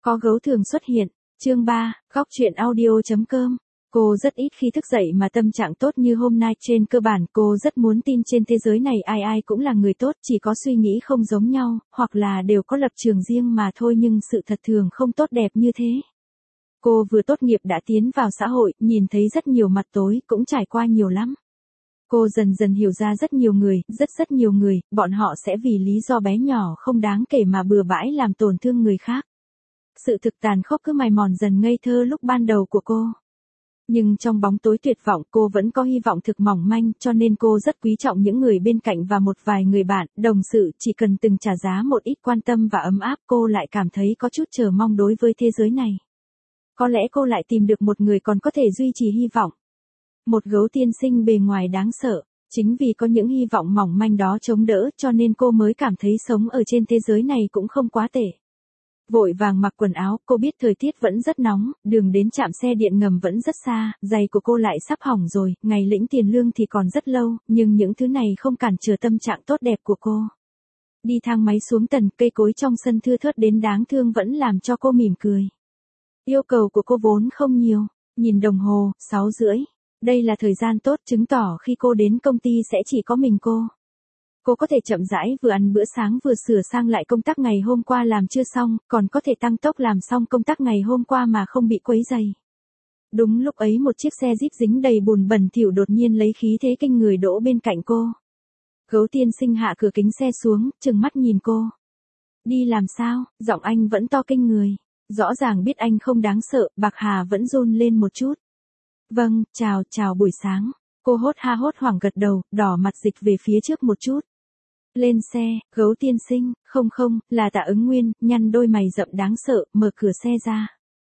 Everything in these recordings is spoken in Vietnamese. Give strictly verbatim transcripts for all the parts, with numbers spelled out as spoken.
Có gấu thường xuất hiện. Chương ba, góc truyện audio.com. Cô rất ít khi thức dậy mà tâm trạng tốt như hôm nay, trên cơ bản cô rất muốn tin trên thế giới này ai ai cũng là người tốt, chỉ có suy nghĩ không giống nhau, hoặc là đều có lập trường riêng mà thôi, nhưng sự thật thường không tốt đẹp như thế. Cô vừa tốt nghiệp đã tiến vào xã hội, nhìn thấy rất nhiều mặt tối, cũng trải qua nhiều lắm. Cô dần dần hiểu ra rất nhiều người, rất rất nhiều người, bọn họ sẽ vì lý do bé nhỏ không đáng kể mà bừa bãi làm tổn thương người khác. Sự thực tàn khốc cứ mài mòn dần ngây thơ lúc ban đầu của cô. Nhưng trong bóng tối tuyệt vọng cô vẫn có hy vọng thực mỏng manh, cho nên cô rất quý trọng những người bên cạnh và một vài người bạn, đồng sự, chỉ cần từng trả giá một ít quan tâm và ấm áp cô lại cảm thấy có chút chờ mong đối với thế giới này. Có lẽ cô lại tìm được một người còn có thể duy trì hy vọng. Một gấu tiên sinh bề ngoài đáng sợ, chính vì có những hy vọng mỏng manh đó chống đỡ cho nên cô mới cảm thấy sống ở trên thế giới này cũng không quá tệ. Vội vàng mặc quần áo, cô biết thời tiết vẫn rất nóng, đường đến trạm xe điện ngầm vẫn rất xa, giày của cô lại sắp hỏng rồi, ngày lĩnh tiền lương thì còn rất lâu, nhưng những thứ này không cản trở tâm trạng tốt đẹp của cô. Đi thang máy xuống tầng, cây cối trong sân thưa thớt đến đáng thương vẫn làm cho cô mỉm cười. Yêu cầu của cô vốn không nhiều, nhìn đồng hồ, sáu rưỡi. Đây là thời gian tốt, chứng tỏ khi cô đến công ty sẽ chỉ có mình cô. Cô có thể chậm rãi vừa ăn bữa sáng vừa sửa sang lại công tác ngày hôm qua làm chưa xong, còn có thể tăng tốc làm xong công tác ngày hôm qua mà không bị quấy rầy. Đúng lúc ấy một chiếc xe Jeep dính đầy bùn bẩn thỉu đột nhiên lấy khí thế kinh người đỗ bên cạnh cô. Gấu tiên sinh hạ cửa kính xe xuống, trừng mắt nhìn cô. Đi làm sao? Giọng anh vẫn to kinh người. Rõ ràng biết anh không đáng sợ, Bạc Hà vẫn run lên một chút. Vâng, chào, chào buổi sáng. Cô hốt ha hốt hoảng gật đầu, đỏ mặt dịch về phía trước một chút. Lên xe, gấu tiên sinh, không không, là Tạ Ứng Nguyên, nhăn đôi mày rậm đáng sợ, mở cửa xe ra.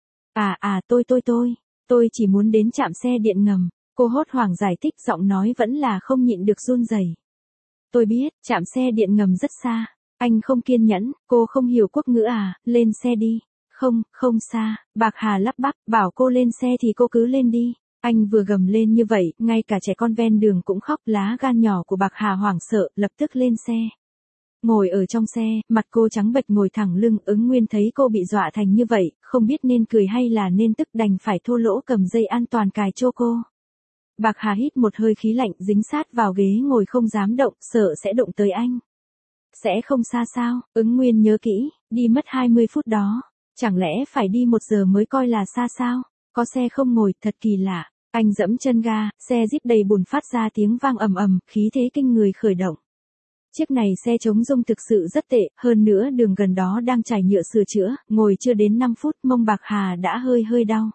À à tôi tôi tôi, tôi chỉ muốn đến trạm xe điện ngầm, cô hốt hoảng giải thích giọng nói vẫn là không nhịn được run rẩy. Tôi biết, trạm xe điện ngầm rất xa, anh không kiên nhẫn, cô không hiểu quốc ngữ à, lên xe đi. Không, không xa, Bạc Hà lắp bắp, bảo cô lên xe thì cô cứ lên đi. Anh vừa gầm lên như vậy, ngay cả trẻ con ven đường cũng khóc, lá gan nhỏ của Bạc Hà hoảng sợ, lập tức lên xe. Ngồi ở trong xe, mặt cô trắng bệch ngồi thẳng lưng, Ứng Nguyên thấy cô bị dọa thành như vậy, không biết nên cười hay là nên tức, đành phải thô lỗ cầm dây an toàn cài cho cô. Bạc Hà hít một hơi khí lạnh, dính sát vào ghế ngồi không dám động, sợ sẽ đụng tới anh. Sẽ không xa sao, Ứng Nguyên nhớ kỹ, đi mất hai mươi phút đó. Chẳng lẽ phải đi một giờ mới coi là xa sao? Có xe không ngồi, thật kỳ lạ. Anh dẫm chân ga, xe Jeep đầy bùn phát ra tiếng vang ầm ầm, khí thế kinh người khởi động. Chiếc này xe chống rung thực sự rất tệ, hơn nữa đường gần đó đang trải nhựa sửa chữa, ngồi chưa đến năm phút mông Bạc Hà đã hơi hơi đau.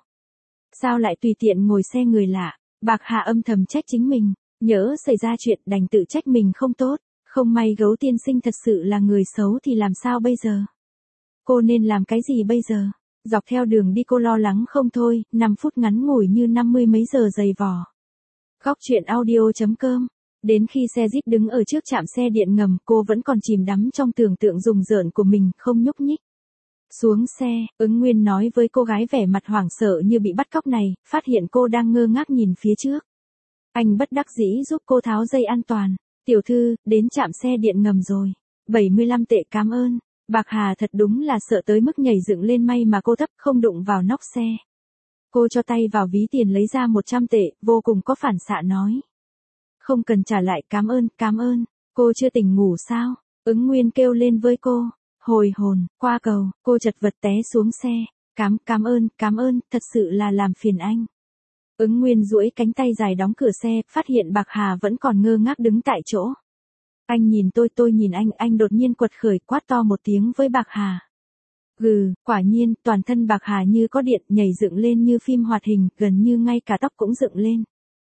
Sao lại tùy tiện ngồi xe người lạ? Bạc Hà âm thầm trách chính mình, nhỡ xảy ra chuyện đành tự trách mình không tốt, không may gấu tiên sinh thật sự là người xấu thì làm sao bây giờ? Cô nên làm cái gì bây giờ? Dọc theo đường đi cô lo lắng không thôi, năm phút ngắn ngủi như năm mươi mấy giờ dày vò. Góc truyện audio.com. Đến khi xe Jeep đứng ở trước trạm xe điện ngầm, cô vẫn còn chìm đắm trong tưởng tượng rùng rợn của mình, không nhúc nhích. Xuống xe, Ứng Nguyên nói với cô gái vẻ mặt hoảng sợ như bị bắt cóc này, phát hiện cô đang ngơ ngác nhìn phía trước. Anh bất đắc dĩ giúp cô tháo dây an toàn. Tiểu thư, đến trạm xe điện ngầm rồi. bảy mươi lăm tệ, cảm ơn. Bạc Hà thật đúng là sợ tới mức nhảy dựng lên, may mà cô thấp không đụng vào nóc xe. Cô cho tay vào ví tiền lấy ra một trăm tệ, vô cùng có phản xạ nói. Không cần trả lại, cảm ơn, cảm ơn. Cô chưa tỉnh ngủ sao? Ứng Nguyên kêu lên với cô. Hồi hồn, qua cầu, cô chật vật té xuống xe. Cám, cảm ơn, cảm ơn, thật sự là làm phiền anh. Ứng Nguyên duỗi cánh tay dài đóng cửa xe, phát hiện Bạc Hà vẫn còn ngơ ngác đứng tại chỗ. Anh nhìn tôi, tôi nhìn anh, anh đột nhiên quật khởi quát to một tiếng với Bạc Hà. Gừ, quả nhiên, toàn thân Bạc Hà như có điện, nhảy dựng lên như phim hoạt hình, gần như ngay cả tóc cũng dựng lên.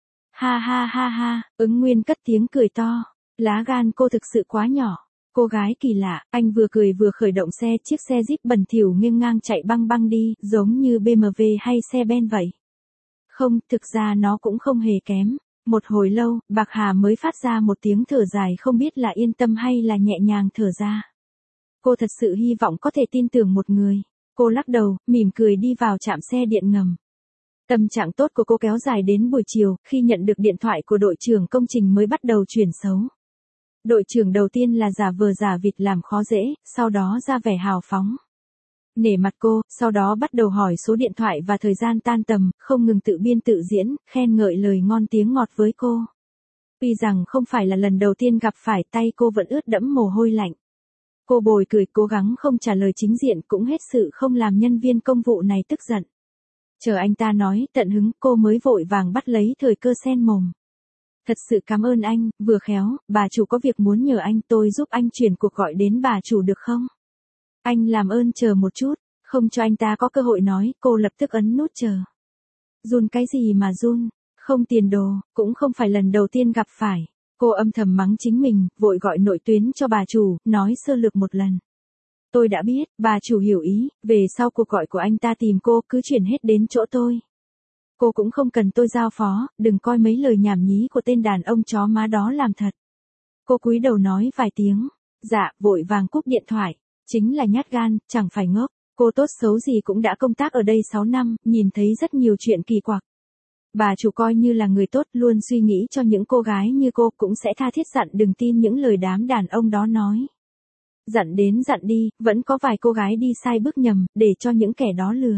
Ha ha ha ha, Ứng Nguyên cất tiếng cười to. Lá gan cô thực sự quá nhỏ. Cô gái kỳ lạ, anh vừa cười vừa khởi động xe, chiếc xe Jeep bẩn thỉu nghiêng ngang chạy băng băng đi, giống như bê em vê hay xe Ben vậy. Không, thực ra nó cũng không hề kém. Một hồi lâu, Bạc Hà mới phát ra một tiếng thở dài, không biết là yên tâm hay là nhẹ nhàng thở ra. Cô thật sự hy vọng có thể tin tưởng một người. Cô lắc đầu, mỉm cười đi vào trạm xe điện ngầm. Tâm trạng tốt của cô kéo dài đến buổi chiều, khi nhận được điện thoại của đội trưởng công trình mới bắt đầu chuyển xấu. Đội trưởng đầu tiên là giả vờ giả vịt làm khó dễ, sau đó ra vẻ hào phóng. Nể mặt cô, sau đó bắt đầu hỏi số điện thoại và thời gian tan tầm, không ngừng tự biên tự diễn, khen ngợi lời ngon tiếng ngọt với cô. Tuy rằng không phải là lần đầu tiên gặp phải, tay cô vẫn ướt đẫm mồ hôi lạnh. Cô bồi cười cố gắng không trả lời chính diện, cũng hết sự không làm nhân viên công vụ này tức giận. Chờ anh ta nói tận hứng, cô mới vội vàng bắt lấy thời cơ xen mồm. Thật sự cảm ơn anh, vừa khéo, bà chủ có việc muốn nhờ anh, tôi giúp anh chuyển cuộc gọi đến bà chủ được không? Anh làm ơn chờ một chút, không cho anh ta có cơ hội nói, cô lập tức ấn nút chờ. Run cái gì mà run, không tiền đồ, cũng không phải lần đầu tiên gặp phải. Cô âm thầm mắng chính mình, vội gọi nội tuyến cho bà chủ, nói sơ lược một lần. Tôi đã biết, bà chủ hiểu ý, về sau cuộc gọi của anh ta tìm cô cứ chuyển hết đến chỗ tôi. Cô cũng không cần tôi giao phó, đừng coi mấy lời nhảm nhí của tên đàn ông chó má đó làm thật. Cô cúi đầu nói vài tiếng, dạ, vội vàng cúp điện thoại. Chính là nhát gan, chẳng phải ngốc. Cô tốt xấu gì cũng đã công tác ở đây sáu năm, nhìn thấy rất nhiều chuyện kỳ quặc. Bà chủ coi như là người tốt, luôn suy nghĩ cho những cô gái như cô, cũng sẽ tha thiết dặn đừng tin những lời đám đàn ông đó nói. Dặn đến dặn đi, vẫn có vài cô gái đi sai bước nhầm, để cho những kẻ đó lừa.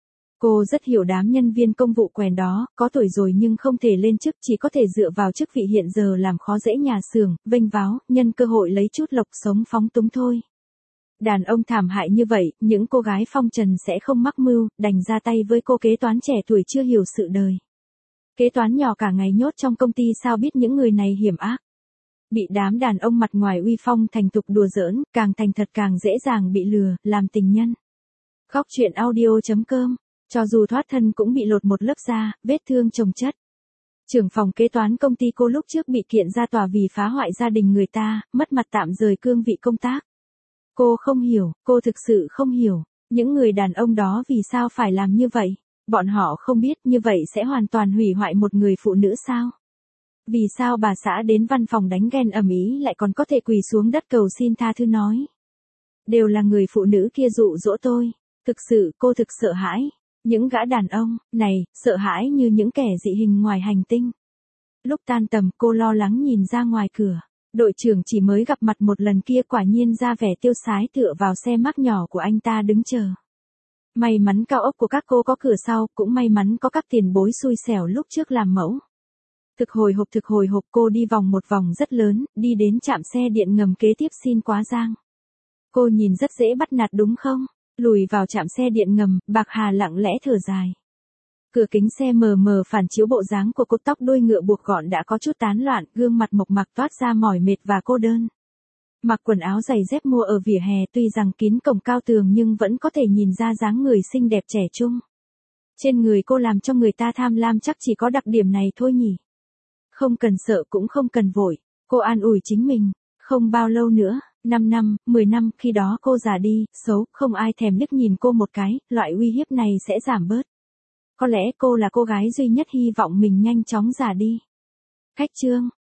Cô rất hiểu đám nhân viên công vụ quèn đó, có tuổi rồi nhưng không thể lên chức, chỉ có thể dựa vào chức vị hiện giờ làm khó dễ nhà xưởng, vênh váo, nhân cơ hội lấy chút lộc sống phóng túng thôi. Đàn ông thảm hại như vậy, những cô gái phong trần sẽ không mắc mưu, đành ra tay với cô kế toán trẻ tuổi chưa hiểu sự đời. Kế toán nhỏ cả ngày nhốt trong công ty sao biết những người này hiểm ác. Bị đám đàn ông mặt ngoài uy phong thành thục đùa giỡn, càng thành thật càng dễ dàng bị lừa, làm tình nhân. Khóc chuyện audio chấm com, cho dù thoát thân cũng bị lột một lớp da, vết thương chồng chất. Trưởng phòng kế toán công ty cô lúc trước bị kiện ra tòa vì phá hoại gia đình người ta, mất mặt tạm rời cương vị công tác. Cô không hiểu, cô thực sự không hiểu, những người đàn ông đó vì sao phải làm như vậy. Bọn họ không biết như vậy sẽ hoàn toàn hủy hoại một người phụ nữ sao? Vì sao bà xã đến văn phòng đánh ghen ầm ĩ lại còn có thể quỳ xuống đất cầu xin tha thứ nói? Đều là người phụ nữ kia dụ dỗ tôi. Thực sự cô thực sợ hãi. Những gã đàn ông này sợ hãi như những kẻ dị hình ngoài hành tinh. Lúc tan tầm cô lo lắng nhìn ra ngoài cửa. Đội trưởng chỉ mới gặp mặt một lần kia quả nhiên ra vẻ tiêu sái tựa vào xe Mac nhỏ của anh ta đứng chờ. May mắn cao ốc của các cô có cửa sau, cũng may mắn có các tiền bối xui xẻo lúc trước làm mẫu. Thực hồi hộp thực hồi hộp cô đi vòng một vòng rất lớn, đi đến trạm xe điện ngầm kế tiếp xin quá giang. Cô nhìn rất dễ bắt nạt đúng không? Lùi vào trạm xe điện ngầm, Bạc Hà lặng lẽ thở dài. Cửa kính xe mờ mờ phản chiếu bộ dáng của cô, tóc đuôi ngựa buộc gọn đã có chút tán loạn, gương mặt mộc mạc toát ra mỏi mệt và cô đơn. Mặc quần áo giày dép mua ở vỉa hè, tuy rằng kín cổng cao tường nhưng vẫn có thể nhìn ra dáng người xinh đẹp trẻ trung. Trên người cô làm cho người ta tham lam chắc chỉ có đặc điểm này thôi nhỉ. Không cần sợ cũng không cần vội, cô an ủi chính mình, không bao lâu nữa, năm năm, mười năm, khi đó cô già đi, xấu, không ai thèm liếc nhìn cô một cái, loại uy hiếp này sẽ giảm bớt. Có lẽ cô là cô gái duy nhất hy vọng mình nhanh chóng già đi. Khách trương.